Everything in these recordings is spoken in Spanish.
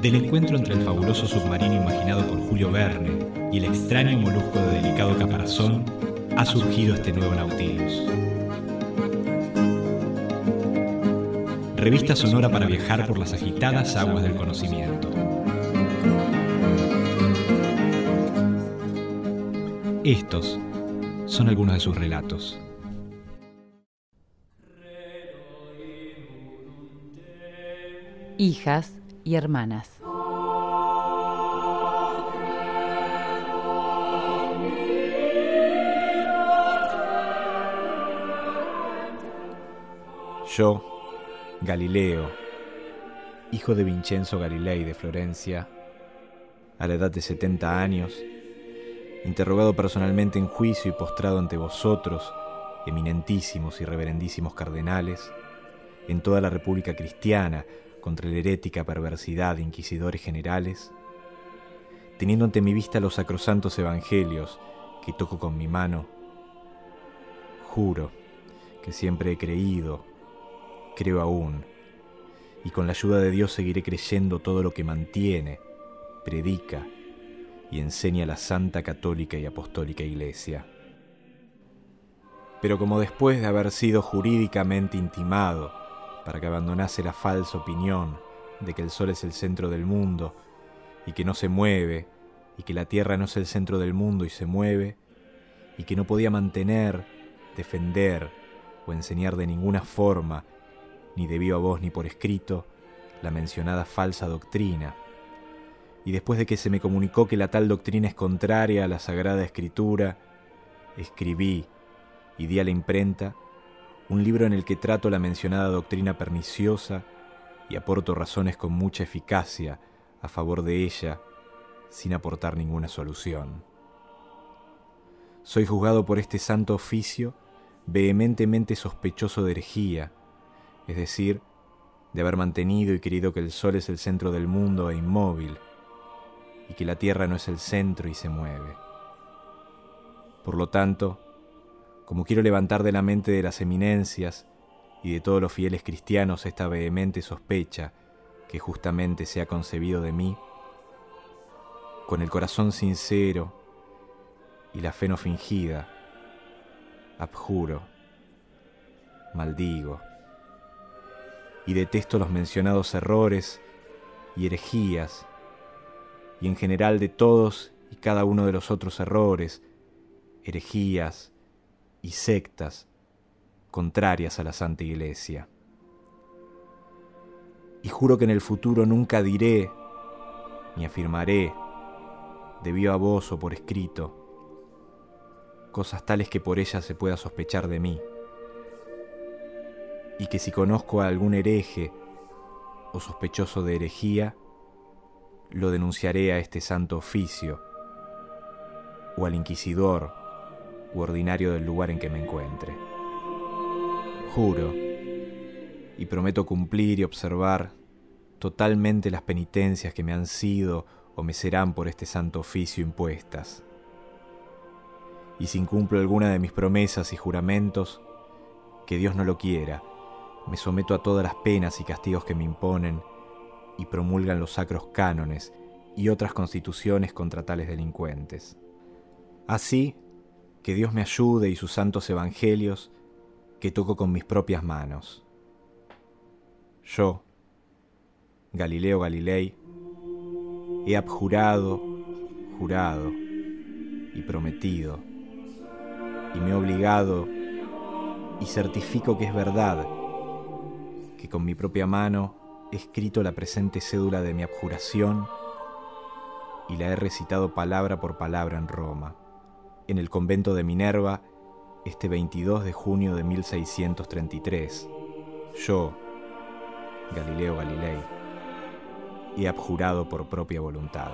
Del encuentro entre el fabuloso submarino imaginado por Julio Verne y el extraño molusco de delicado caparazón, ha surgido este nuevo Nautilus. Revista sonora para viajar por las agitadas aguas del conocimiento. Estos son algunos de sus relatos. Hijas y hermanas. Yo, Galileo, hijo de Vincenzo Galilei de Florencia, a la edad de 70 años, interrogado personalmente en juicio y postrado ante vosotros, eminentísimos y reverendísimos cardenales, en toda la República Cristiana, contra la herética perversidad de inquisidores generales, teniendo ante mi vista los sacrosantos evangelios que toco con mi mano, juro que siempre he creído, creo aún, y con la ayuda de Dios seguiré creyendo todo lo que mantiene, predica y enseña la Santa Católica y Apostólica Iglesia. Pero como después de haber sido jurídicamente intimado para que abandonase la falsa opinión de que el Sol es el centro del mundo y que no se mueve, y que la Tierra no es el centro del mundo y se mueve, y que no podía mantener, defender o enseñar de ninguna forma, ni de viva voz ni por escrito, la mencionada falsa doctrina, y después de que se me comunicó que la tal doctrina es contraria a la Sagrada Escritura, escribí y di a la imprenta un libro en el que trato la mencionada doctrina perniciosa y aporto razones con mucha eficacia a favor de ella, sin aportar ninguna solución. Soy juzgado por este santo oficio vehementemente sospechoso de herejía, es decir, de haber mantenido y querido que el Sol es el centro del mundo e inmóvil, y que la Tierra no es el centro y se mueve. Por lo tanto, como quiero levantar de la mente de las eminencias y de todos los fieles cristianos esta vehemente sospecha que justamente se ha concebido de mí, con el corazón sincero y la fe no fingida, abjuro, maldigo y detesto los mencionados errores y herejías, y en general de todos y cada uno de los otros errores, herejías y sectas contrarias a la Santa Iglesia. Y juro que en el futuro nunca diré, ni afirmaré, de viva voz o por escrito, cosas tales que por ellas se pueda sospechar de mí, y que si conozco a algún hereje o sospechoso de herejía, lo denunciaré a este santo oficio, o al inquisidor u ordinario del lugar en que me encuentre. Juro y prometo cumplir y observar totalmente las penitencias que me han sido o me serán por este santo oficio impuestas. Y si incumplo alguna de mis promesas y juramentos, que Dios no lo quiera, me someto a todas las penas y castigos que me imponen y promulgan los sacros cánones y otras constituciones contra tales delincuentes. Así, que Dios me ayude y sus santos evangelios que toco con mis propias manos. Yo, Galileo Galilei, he abjurado, jurado y prometido, y me he obligado y certifico que es verdad, que con mi propia mano he escrito la presente cédula de mi abjuración y la he recitado palabra por palabra en Roma, en el convento de Minerva, este 22 de junio de 1633. Yo, Galileo Galilei, he abjurado por propia voluntad.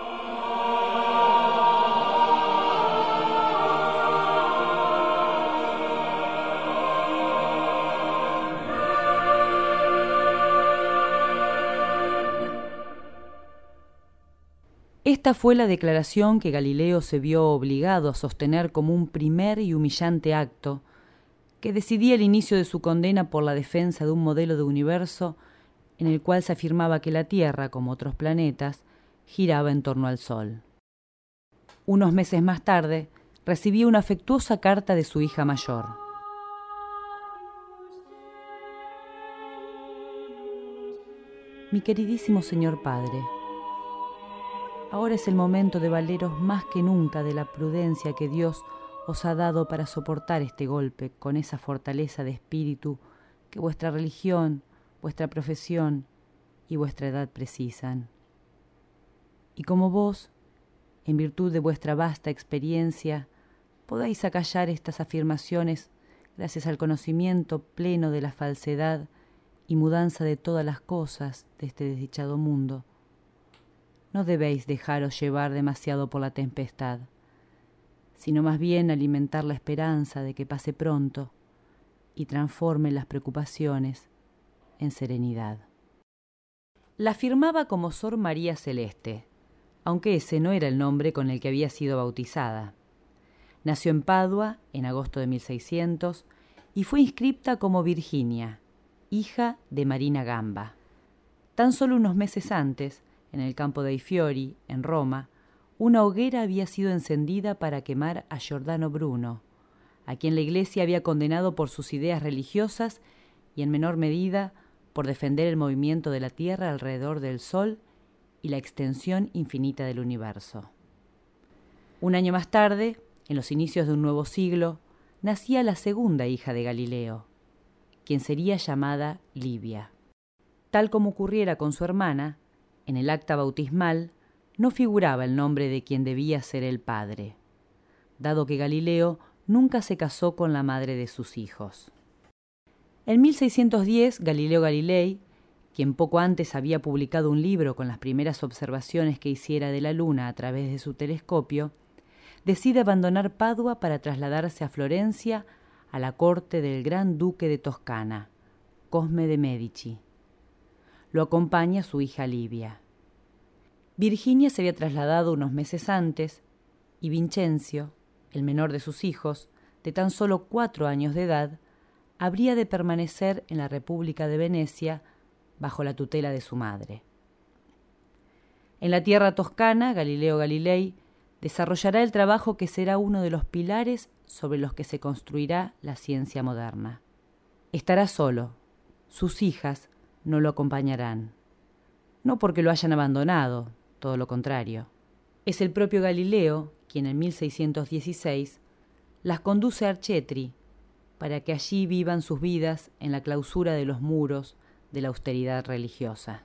Esta fue la declaración que Galileo se vio obligado a sostener como un primer y humillante acto que decidía el inicio de su condena por la defensa de un modelo de universo en el cual se afirmaba que la Tierra, como otros planetas, giraba en torno al Sol. Unos meses más tarde, recibió una afectuosa carta de su hija mayor. Mi queridísimo señor padre, ahora es el momento de valeros más que nunca de la prudencia que Dios os ha dado para soportar este golpe con esa fortaleza de espíritu que vuestra religión, vuestra profesión y vuestra edad precisan. Y como vos, en virtud de vuestra vasta experiencia, podáis acallar estas afirmaciones gracias al conocimiento pleno de la falsedad y mudanza de todas las cosas de este desdichado mundo, no debéis dejaros llevar demasiado por la tempestad, sino más bien alimentar la esperanza de que pase pronto y transforme las preocupaciones en serenidad. La firmaba como Sor María Celeste, aunque ese no era el nombre con el que había sido bautizada. Nació en Padua en agosto de 1600 y fue inscripta como Virginia, hija de Marina Gamba. Tan solo unos meses antes, en el campo dei Fiori, en Roma, una hoguera había sido encendida para quemar a Giordano Bruno, a quien la Iglesia había condenado por sus ideas religiosas y en menor medida por defender el movimiento de la Tierra alrededor del Sol y la extensión infinita del universo. Un año más tarde, en los inicios de un nuevo siglo, nacía la segunda hija de Galileo, quien sería llamada Livia. Tal como ocurriera con su hermana, en el acta bautismal no figuraba el nombre de quien debía ser el padre, dado que Galileo nunca se casó con la madre de sus hijos. En 1610, Galileo Galilei, quien poco antes había publicado un libro con las primeras observaciones que hiciera de la luna a través de su telescopio, decide abandonar Padua para trasladarse a Florencia, a la corte del gran duque de Toscana, Cosme de Medici. Lo acompaña su hija Livia. Virginia se había trasladado unos meses antes y Vincencio, el menor de sus hijos, de tan solo 4 años de edad, habría de permanecer en la República de Venecia bajo la tutela de su madre. En la tierra toscana, Galileo Galilei desarrollará el trabajo que será uno de los pilares sobre los que se construirá la ciencia moderna. Estará solo, sus hijas no lo acompañarán, no porque lo hayan abandonado, todo lo contrario. Es el propio Galileo quien en 1616 las conduce a Arcetri para que allí vivan sus vidas en la clausura de los muros de la austeridad religiosa.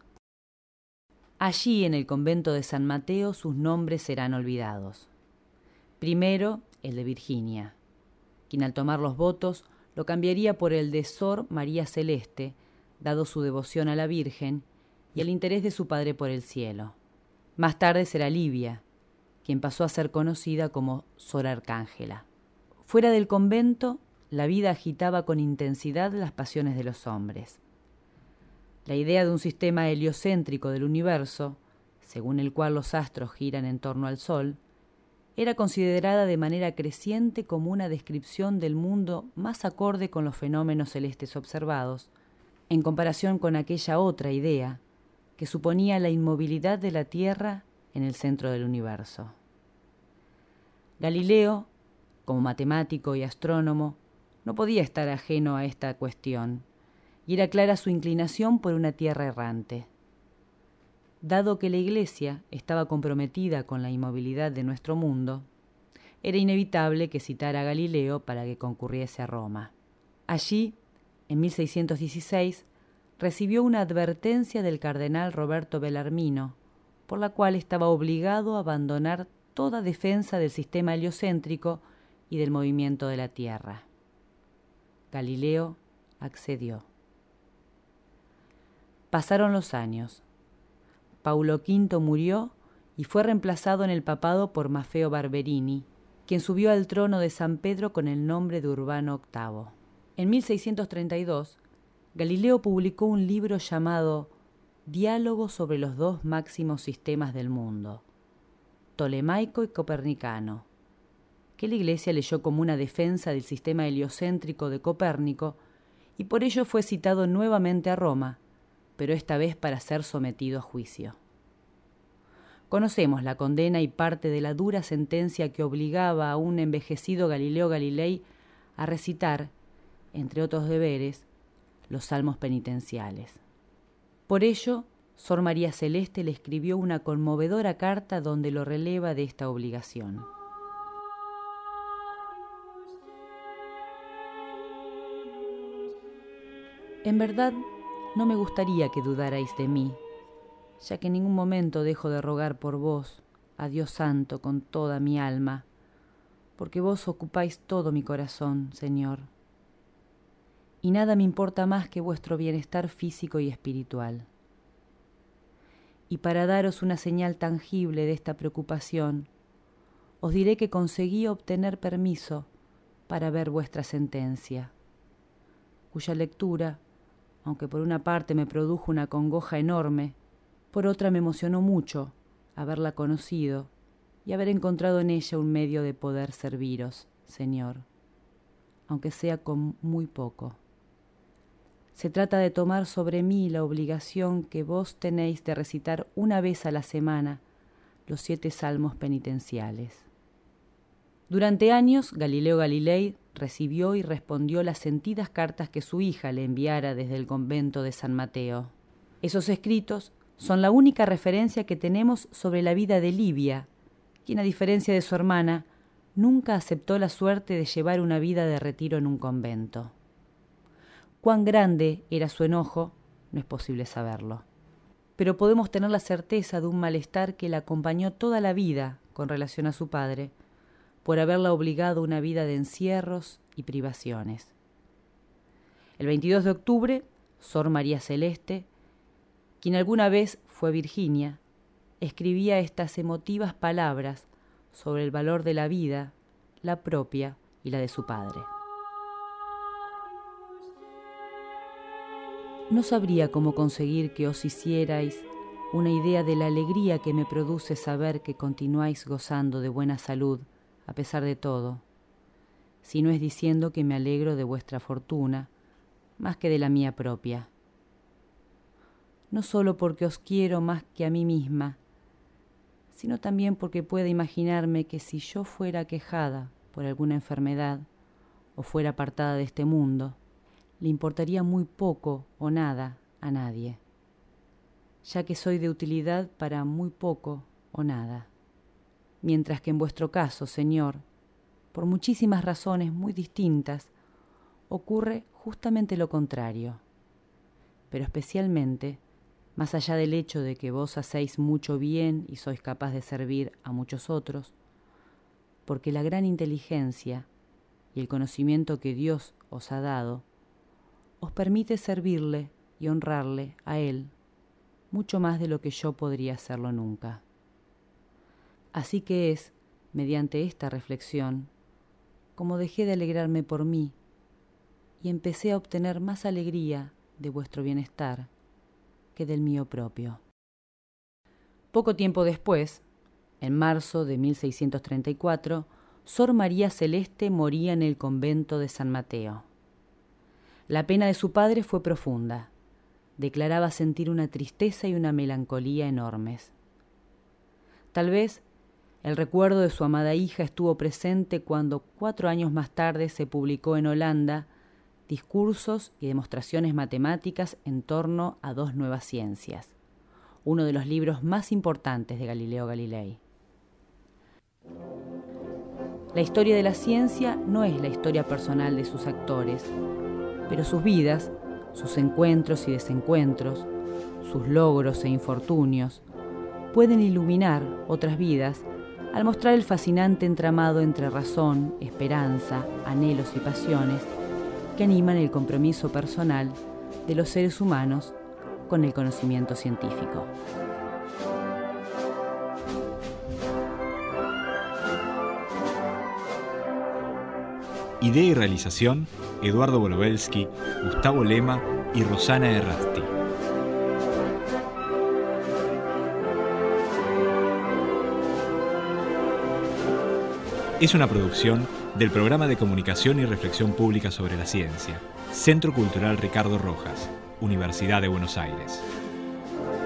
Allí, en el convento de San Mateo, sus nombres serán olvidados. Primero, el de Virginia, quien al tomar los votos lo cambiaría por el de Sor María Celeste, dado su devoción a la Virgen y el interés de su padre por el cielo. Más tarde será Livia, quien pasó a ser conocida como Sor Arcángela. Fuera del convento, la vida agitaba con intensidad las pasiones de los hombres. La idea de un sistema heliocéntrico del universo, según el cual los astros giran en torno al Sol, era considerada de manera creciente como una descripción del mundo más acorde con los fenómenos celestes observados, en comparación con aquella otra idea que suponía la inmovilidad de la Tierra en el centro del universo. Galileo, como matemático y astrónomo, no podía estar ajeno a esta cuestión, y era clara su inclinación por una tierra errante. Dado que la Iglesia estaba comprometida con la inmovilidad de nuestro mundo, era inevitable que citara a Galileo para que concurriese a Roma. Allí, en 1616, recibió una advertencia del cardenal Roberto Bellarmino, por la cual estaba obligado a abandonar toda defensa del sistema heliocéntrico y del movimiento de la Tierra. Galileo accedió. Pasaron los años. Paulo V murió y fue reemplazado en el papado por Maffeo Barberini, quien subió al trono de San Pedro con el nombre de Urbano VIII. En 1632, Galileo publicó un libro llamado Diálogo sobre los dos máximos sistemas del mundo, tolemaico y copernicano, que la Iglesia leyó como una defensa del sistema heliocéntrico de Copérnico y por ello fue citado nuevamente a Roma, pero esta vez para ser sometido a juicio. Conocemos la condena y parte de la dura sentencia que obligaba a un envejecido Galileo Galilei a recitar, entre otros deberes, los salmos penitenciales. Por ello, Sor María Celeste le escribió una conmovedora carta donde lo releva de esta obligación. En verdad, no me gustaría que dudarais de mí, ya que en ningún momento dejo de rogar por vos, a Dios Santo, con toda mi alma, porque vos ocupáis todo mi corazón, Señor. Y nada me importa más que vuestro bienestar físico y espiritual. Y para daros una señal tangible de esta preocupación, os diré que conseguí obtener permiso para ver vuestra sentencia, cuya lectura, aunque por una parte me produjo una congoja enorme, por otra me emocionó mucho haberla conocido y haber encontrado en ella un medio de poder serviros, Señor, aunque sea con muy poco. Se trata de tomar sobre mí la obligación que vos tenéis de recitar una vez a la semana los 7 salmos penitenciales. Durante años, Galileo Galilei recibió y respondió las sentidas cartas que su hija le enviara desde el convento de San Mateo. Esos escritos son la única referencia que tenemos sobre la vida de Livia, quien, a diferencia de su hermana, nunca aceptó la suerte de llevar una vida de retiro en un convento. Cuán grande era su enojo, no es posible saberlo. Pero podemos tener la certeza de un malestar que la acompañó toda la vida con relación a su padre, por haberla obligado a una vida de encierros y privaciones. El 22 de octubre, Sor María Celeste, quien alguna vez fue Virginia, escribía estas emotivas palabras sobre el valor de la vida, la propia y la de su padre. No sabría cómo conseguir que os hicierais una idea de la alegría que me produce saber que continuáis gozando de buena salud a pesar de todo, si no es diciendo que me alegro de vuestra fortuna más que de la mía propia. No solo porque os quiero más que a mí misma, sino también porque puedo imaginarme que si yo fuera aquejada por alguna enfermedad o fuera apartada de este mundo, le importaría muy poco o nada a nadie, ya que soy de utilidad para muy poco o nada, mientras que en vuestro caso, Señor, por muchísimas razones muy distintas, ocurre justamente lo contrario, pero especialmente, más allá del hecho de que vos hacéis mucho bien y sois capaz de servir a muchos otros, porque la gran inteligencia y el conocimiento que Dios os ha dado os permite servirle y honrarle a Él mucho más de lo que yo podría hacerlo nunca. Así que es, mediante esta reflexión, como dejé de alegrarme por mí y empecé a obtener más alegría de vuestro bienestar que del mío propio. Poco tiempo después, en marzo de 1634, Sor María Celeste moría en el convento de San Mateo. La pena de su padre fue profunda. Declaraba sentir una tristeza y una melancolía enormes. Tal vez el recuerdo de su amada hija estuvo presente cuando 4 años más tarde se publicó en Holanda discursos y demostraciones matemáticas en torno a 2 nuevas ciencias, uno de los libros más importantes de Galileo Galilei. La historia de la ciencia no es la historia personal de sus actores, pero sus vidas, sus encuentros y desencuentros, sus logros e infortunios, pueden iluminar otras vidas al mostrar el fascinante entramado entre razón, esperanza, anhelos y pasiones que animan el compromiso personal de los seres humanos con el conocimiento científico. Idea y realización: Eduardo Bolobelsky, Gustavo Lema y Rosana Errasti. es una producción del Programa de Comunicación y Reflexión Pública sobre la Ciencia, Centro Cultural Ricardo Rojas, Universidad de Buenos Aires.